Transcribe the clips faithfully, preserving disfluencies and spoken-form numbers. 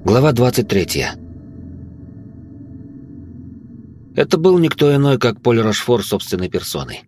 Глава двадцать третья. Это был никто иной, как Поль Рошфор собственной персоной.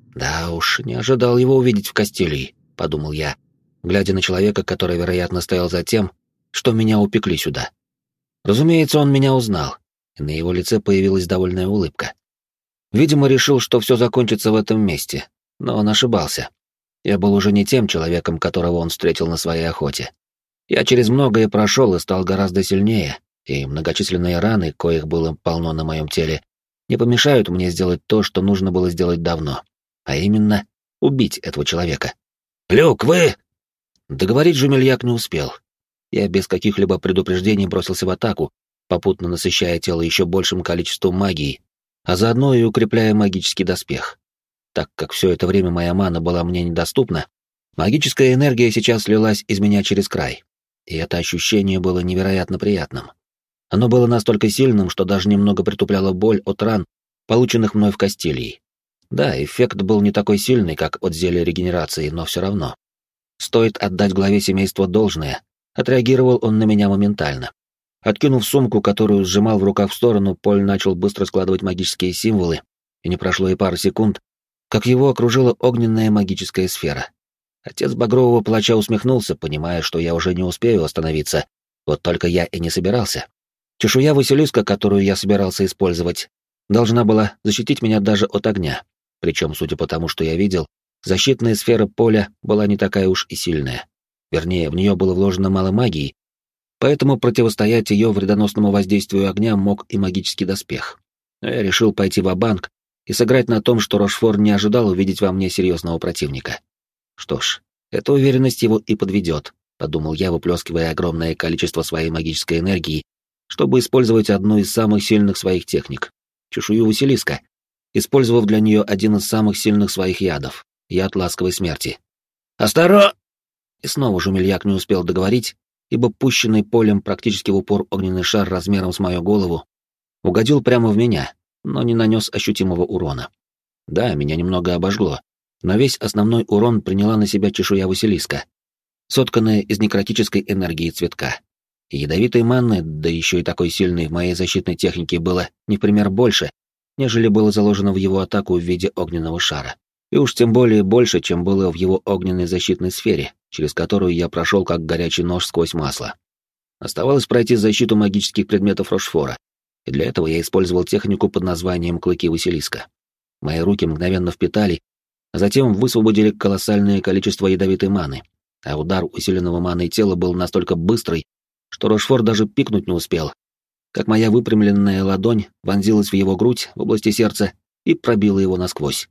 Да уж, не ожидал его увидеть в Кастилии, подумал я, глядя на человека, который, вероятно, стоял за тем, что меня упекли сюда. Разумеется, он меня узнал, и на его лице появилась довольная улыбка. Видимо, решил, что все закончится в этом месте, но он ошибался. Я был уже не тем человеком, которого он встретил на своей охоте. Я через многое прошел и стал гораздо сильнее, и многочисленные раны, коих было полно на моем теле, не помешают мне сделать то, что нужно было сделать давно, а именно убить этого человека. «Люк, вы...» Договорить Жумельяк не успел. Я без каких-либо предупреждений бросился в атаку, попутно насыщая тело еще большим количеством магии, а заодно и укрепляя магический доспех. Так как все это время моя мана была мне недоступна, магическая энергия сейчас лилась из меня через край, и это ощущение было невероятно приятным. Оно было настолько сильным, что даже немного притупляло боль от ран, полученных мной в Кастилии. Да, эффект был не такой сильный, как от зелья регенерации, но все равно. Стоит отдать главе семейства должное, отреагировал он на меня моментально. Откинув сумку, которую сжимал в руках в сторону, Поль начал быстро складывать магические символы, и не прошло и пары секунд, как его окружила огненная магическая сфера. Отец багрового плача усмехнулся, понимая, что я уже не успею остановиться, вот только я и не собирался. Чешуя Василиска, которую я собирался использовать, должна была защитить меня даже от огня, причем, судя по тому, что я видел, защитная сфера Поля была не такая уж и сильная. Вернее, в нее было вложено мало магии, поэтому противостоять ее вредоносному воздействию огня мог и магический доспех. Но я решил пойти ва-банк и сыграть на том, что Рошфор не ожидал увидеть во мне серьезного противника. Что ж, эта уверенность его и подведет, подумал я, выплескивая огромное количество своей магической энергии, чтобы использовать одну из самых сильных своих техник — чешую Василиска, использовав для нее один из самых сильных своих ядов — яд ласковой смерти. «Осторожно!» И снова Жумельяк не успел договорить, ибо пущенный Полем практически в упор огненный шар размером с мою голову угодил прямо в меня, но не нанес ощутимого урона. Да, меня немного обожгло, но весь основной урон приняла на себя чешуя Василиска, сотканная из некротической энергии цветка. И ядовитой манны, да еще и такой сильной в моей защитной технике, было не в пример больше, нежели было заложено в его атаку в виде огненного шара. И уж тем более больше, чем было в его огненной защитной сфере, через которую я прошел как горячий нож сквозь масло. Оставалось пройти защиту магических предметов Рошфора, и для этого я использовал технику под названием «Клыки Василиска». Мои руки мгновенно впитали, а затем высвободили колоссальное количество ядовитой маны, а удар усиленного маной тела был настолько быстрый, что Рошфор даже пикнуть не успел, как моя выпрямленная ладонь вонзилась в его грудь в области сердца и пробила его насквозь.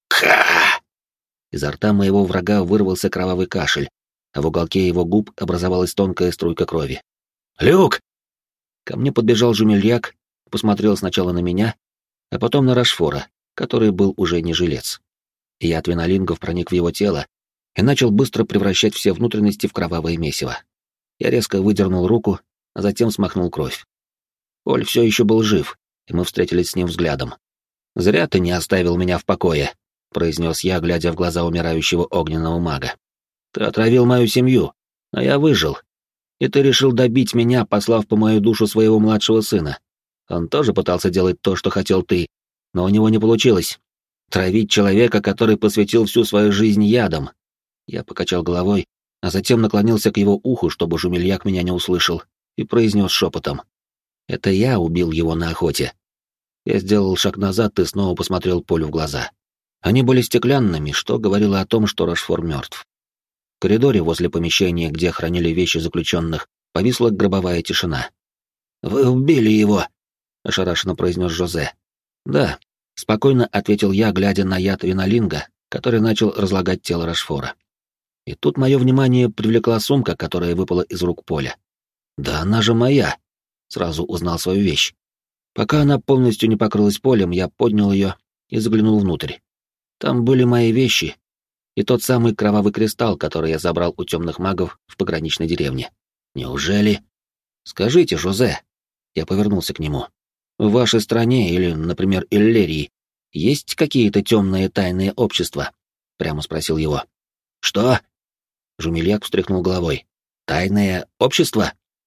Ха! Изо рта моего врага вырвался кровавый кашель, а в уголке его губ образовалась тонкая струйка крови. «Люк!» Ко мне подбежал Жумельяк, посмотрел сначала на меня, а потом на Рошфора, который был уже не жилец. Я от винолингов проник в его тело и начал быстро превращать все внутренности в кровавое месиво. Я резко выдернул руку, а затем смахнул кровь. Поль все еще был жив, и мы встретились с ним взглядом. «Зря ты не оставил меня в покое», — произнес я, глядя в глаза умирающего огненного мага. «Ты отравил мою семью, а я выжил. И ты решил добить меня, послав по мою душу своего младшего сына. Он тоже пытался делать то, что хотел ты, но у него не получилось. Травить человека, который посвятил всю свою жизнь ядом». Я покачал головой, а затем наклонился к его уху, чтобы Жумельяк меня не услышал, и произнес шепотом. «Это я убил его на охоте». Я сделал шаг назад и снова посмотрел Полю в глаза. Они были стеклянными, что говорило о том, что Рошфор мертв. В коридоре возле помещения, где хранили вещи заключенных, повисла гробовая тишина. «Вы убили его!» — ошарашенно произнес Жозе. «Да», — спокойно ответил я, глядя на яд винолинга, который начал разлагать тело Рошфора. И тут мое внимание привлекла сумка, которая выпала из рук Поля. «Да она же моя!» — сразу узнал свою вещь. Пока она полностью не покрылась полем, я поднял ее и заглянул внутрь. Там были мои вещи и тот самый кровавый кристалл, который я забрал у темных магов в пограничной деревне. Неужели? Скажите, Жозе, я повернулся к нему. В вашей стране или, например, Иллерии есть какие-то темные тайные общества? Прямо спросил его. Что? Жумельяк встряхнул головой. Тайное общество?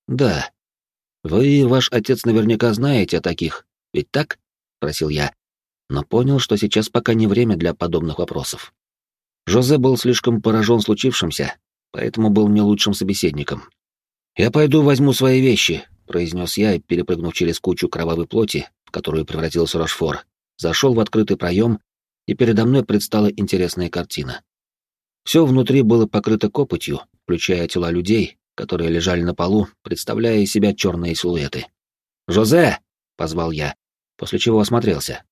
«Да. Вы и ваш отец наверняка знаете о таких, ведь так?» — спросил я, но понял, что сейчас пока не время для подобных вопросов. Жозе был слишком поражен случившимся, поэтому был не лучшим собеседником. «Я пойду возьму свои вещи», — произнес я, и, перепрыгнув через кучу кровавой плоти, в которую превратился Рошфор, зашел в открытый проем, и передо мной предстала интересная картина. Все внутри было покрыто копотью, включая тела людей, которые лежали на полу, представляя из себя черные силуэты. «Жозе!» — позвал я, после чего осмотрелся.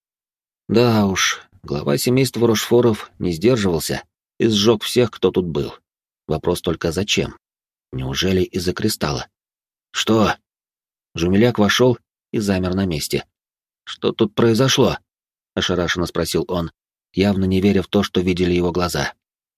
Да уж, глава семейства Рошфоров не сдерживался и сжег всех, кто тут был. Вопрос только зачем? Неужели из-за кристалла? «Что?» Жумеляк вошел и замер на месте. «Что тут произошло?» — ошарашенно спросил он, явно не веря в то, что видели его глаза.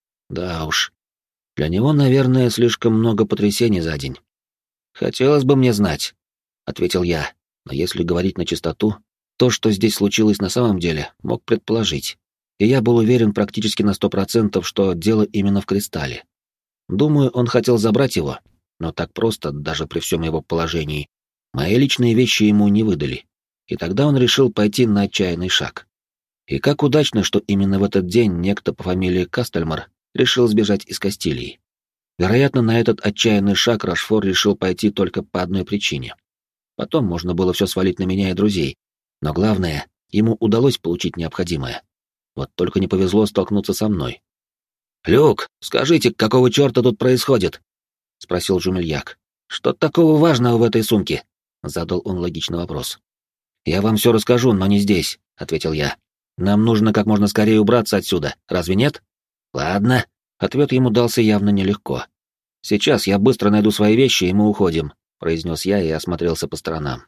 Да уж, для него, наверное, слишком много потрясений за день. «Хотелось бы мне знать», — ответил я, но если говорить на чистоту, то, что здесь случилось на самом деле, мог предположить, и я был уверен практически на сто процентов, что дело именно в кристалле. Думаю, он хотел забрать его, но так просто, даже при всем его положении, мои личные вещи ему не выдали, и тогда он решил пойти на отчаянный шаг. И как удачно, что именно в этот день некто по фамилии Кастельмар решил сбежать из Кастилии. Вероятно, на этот отчаянный шаг Рошфор решил пойти только по одной причине. Потом можно было все свалить на меня и друзей, но главное, ему удалось получить необходимое. Вот только не повезло столкнуться со мной. «Люк, скажите, какого черта тут происходит?» — спросил Жумельяк. «Что такого важного в этой сумке?» — задал он логичный вопрос. «Я вам все расскажу, но не здесь», — ответил я. «Нам нужно как можно скорее убраться отсюда, разве нет?» «Ладно», — ответ ему дался явно нелегко. «Сейчас я быстро найду свои вещи, и мы уходим», — произнес я и осмотрелся по сторонам.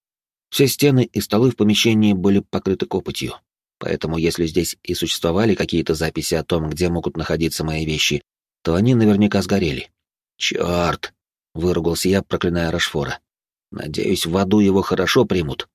Все стены и столы в помещении были покрыты копотью, поэтому если здесь и существовали какие-то записи о том, где могут находиться мои вещи, то они наверняка сгорели. «Черт!» — выругался я, проклиная Рошфора. «Надеюсь, в аду его хорошо примут».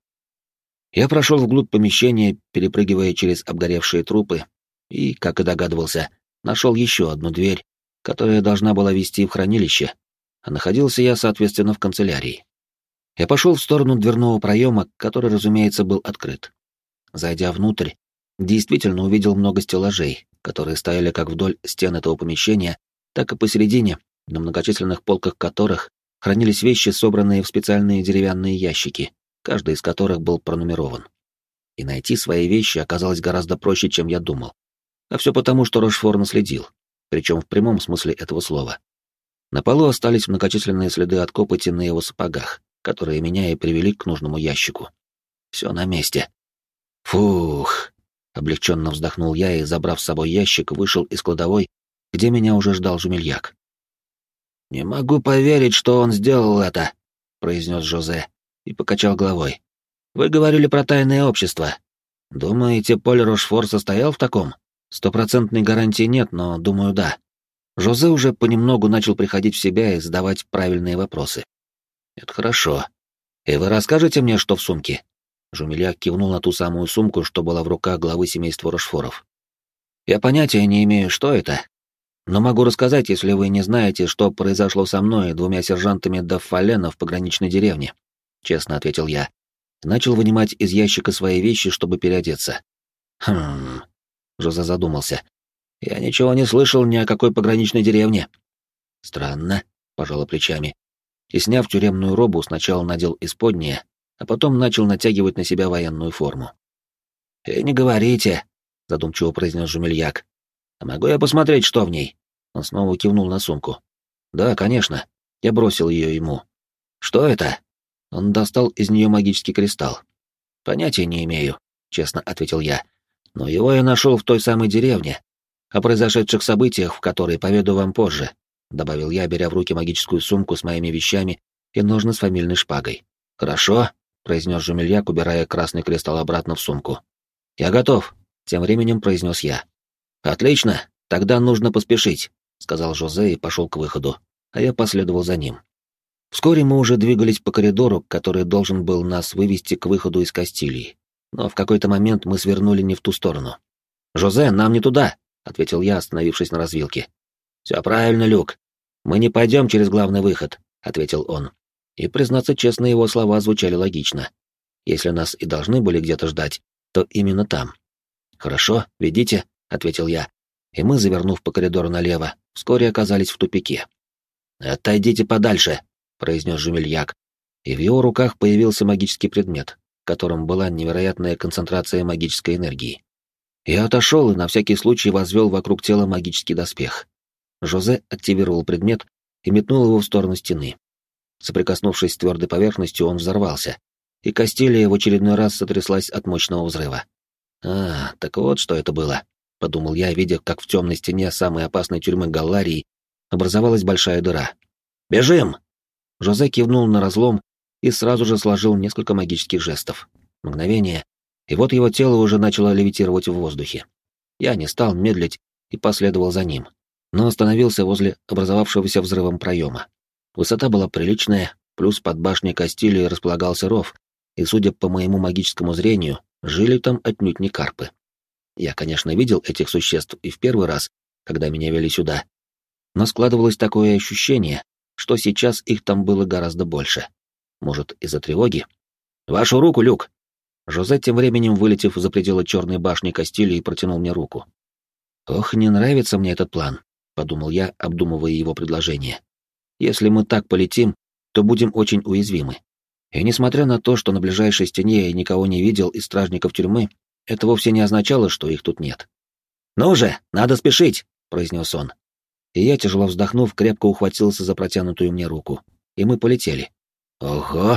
Я прошел вглубь помещения, перепрыгивая через обгоревшие трупы, и, как и догадывался, нашел еще одну дверь, которая должна была вести в хранилище, а находился я, соответственно, в канцелярии. Я пошел в сторону дверного проема, который, разумеется, был открыт. Зайдя внутрь, действительно увидел много стеллажей, которые стояли как вдоль стен этого помещения, так и посередине, на многочисленных полках которых хранились вещи, собранные в специальные деревянные ящики, каждый из которых был пронумерован. И найти свои вещи оказалось гораздо проще, чем я думал. А все потому, что Рошфор наследил, причем в прямом смысле этого слова. На полу остались многочисленные следы от копоти на его сапогах, которые меня и привели к нужному ящику. Все на месте. Фух! Облегченно вздохнул я и, забрав с собой ящик, вышел из кладовой, где меня уже ждал Жумельяк. «Не могу поверить, что он сделал это», — произнес Жозе и покачал головой. «Вы говорили про тайное общество. Думаете, Поль Рошфор состоял в таком? Стопроцентной гарантии нет, но, думаю, да». Жозе уже понемногу начал приходить в себя и задавать правильные вопросы. «Это хорошо. И вы расскажете мне, что в сумке?» Жумельяк кивнул на ту самую сумку, что была в руках главы семейства Рошфоров. «Я понятия не имею, что это, но могу рассказать, если вы не знаете, что произошло со мной и двумя сержантами Даффалена в пограничной деревне», — честно ответил я. Начал вынимать из ящика свои вещи, чтобы переодеться. «Хм...» — Жозе задумался. «Я ничего не слышал ни о какой пограничной деревне». «Странно», — пожала плечами. И, сняв тюремную робу, сначала надел исподнее, а потом начал натягивать на себя военную форму. «И не говорите», — задумчиво произнес Жумельяк. «А могу я посмотреть, что в ней?» Он снова кивнул на сумку. «Да, конечно». Я бросил ее ему. «Что это?» Он достал из нее магический кристалл. «Понятия не имею», — честно ответил я. «Но его я нашел в той самой деревне. О произошедших событиях, в которой поведу вам позже», — добавил я, беря в руки магическую сумку с моими вещами и ножны с фамильной шпагой. «Хорошо», — произнес Жумельяк, убирая красный кристалл обратно в сумку. «Я готов», — тем временем произнес я. «Отлично, тогда нужно поспешить», — сказал Жозе и пошел к выходу, а я последовал за ним. Вскоре мы уже двигались по коридору, который должен был нас вывести к выходу из Кастилии, но в какой-то момент мы свернули не в ту сторону. «Жозе, нам не туда», — ответил я, остановившись на развилке. «Все правильно, Люк. Мы не пойдем через главный выход», — ответил он. И, признаться честно, его слова звучали логично. Если нас и должны были где-то ждать, то именно там. «Хорошо, ведите», — ответил я, и мы, завернув по коридору налево, вскоре оказались в тупике. «Отойдите подальше», — произнес Жумельяк, и в его руках появился магический предмет, в котором была невероятная концентрация магической энергии. Я отошел и на всякий случай возвел вокруг тела магический доспех. Жозе активировал предмет и метнул его в сторону стены. Соприкоснувшись с твердой поверхностью, он взорвался, и Кастилия в очередной раз сотряслась от мощного взрыва. «А, так вот что это было», — подумал я, видя, как в темной стене самой опасной тюрьмы Галларии образовалась большая дыра. «Бежим!» Жозе кивнул на разлом и сразу же сложил несколько магических жестов. Мгновение, и вот его тело уже начало левитировать в воздухе. Я не стал медлить и последовал за ним, но остановился возле образовавшегося взрывом проема. Высота была приличная, плюс под башней Кастилии располагался ров, и, судя по моему магическому зрению, жили там отнюдь не карпы. Я, конечно, видел этих существ и в первый раз, когда меня вели сюда, но складывалось такое ощущение, что сейчас их там было гораздо больше. Может, из-за тревоги? «Вашу руку, Люк!» Жозе, тем временем, вылетев за пределы черной башни Кастилии, протянул мне руку. «Ох, не нравится мне этот план», — подумал я, обдумывая его предложение. «Если мы так полетим, то будем очень уязвимы. И несмотря на то, что на ближайшей стене я никого не видел из стражников тюрьмы, это вовсе не означало, что их тут нет». «Ну же, надо спешить!» — произнес он. И я, тяжело вздохнув, крепко ухватился за протянутую мне руку. И мы полетели. Ого!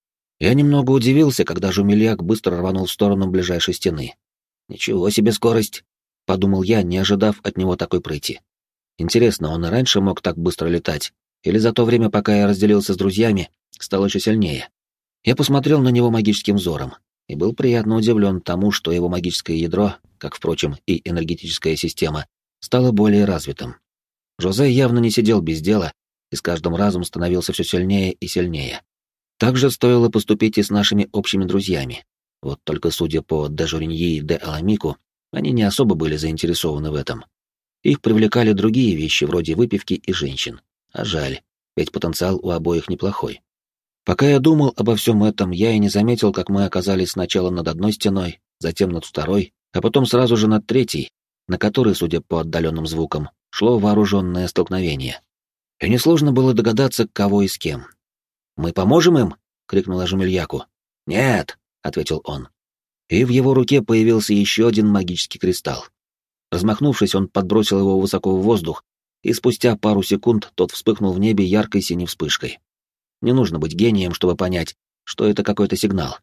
Я немного удивился, когда Жумельяк быстро рванул в сторону ближайшей стены. «Ничего себе скорость!» — подумал я, не ожидав от него такой прыти. Интересно, он и раньше мог так быстро летать? Или за то время, пока я разделился с друзьями, стал еще сильнее? Я посмотрел на него магическим взором и был приятно удивлен тому, что его магическое ядро, как, впрочем, и энергетическая система, стало более развитым. Жозе явно не сидел без дела и с каждым разом становился все сильнее и сильнее. Так же стоило поступить и с нашими общими друзьями. Вот только судя по де Журиньи и де Аламику, они не особо были заинтересованы в этом. Их привлекали другие вещи, вроде выпивки и женщин. А жаль, ведь потенциал у обоих неплохой. Пока я думал обо всем этом, я и не заметил, как мы оказались сначала над одной стеной, затем над второй, а потом сразу же над третьей, на которой, судя по отдаленным звукам, шло вооруженное столкновение. И несложно было догадаться, кого и с кем. «Мы поможем им?» — крикнула Жумельяку. «Нет», — ответил он. И в его руке появился еще один магический кристалл. Размахнувшись, он подбросил его высоко в воздух, и спустя пару секунд тот вспыхнул в небе яркой синей вспышкой. Не нужно быть гением, чтобы понять, что это какой-то сигнал.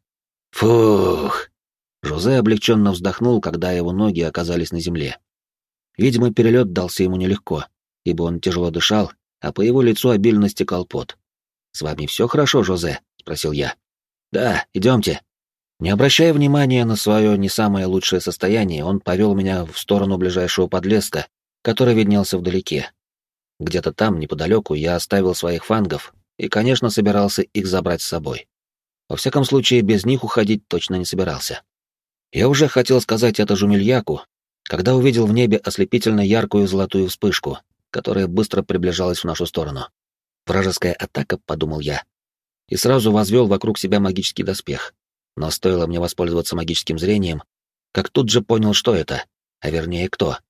«Фух!» Жозе облегченно вздохнул, когда его ноги оказались на земле. Видимо, перелет дался ему нелегко, ибо он тяжело дышал, а по его лицу обильно стекал пот. «С вами все хорошо, Жозе?» — спросил я. «Да, идемте». Не обращая внимания на свое не самое лучшее состояние, он повел меня в сторону ближайшего подлеска, который виднелся вдалеке. Где-то там, неподалеку, я оставил своих фангов и, конечно, собирался их забрать с собой. Во всяком случае, без них уходить точно не собирался. Я уже хотел сказать это Жумельяку, когда увидел в небе ослепительно яркую золотую вспышку, которая быстро приближалась в нашу сторону. «Вражеская атака», — подумал я, и сразу возвел вокруг себя магический доспех. Но стоило мне воспользоваться магическим зрением, как тут же понял, что это, а вернее кто.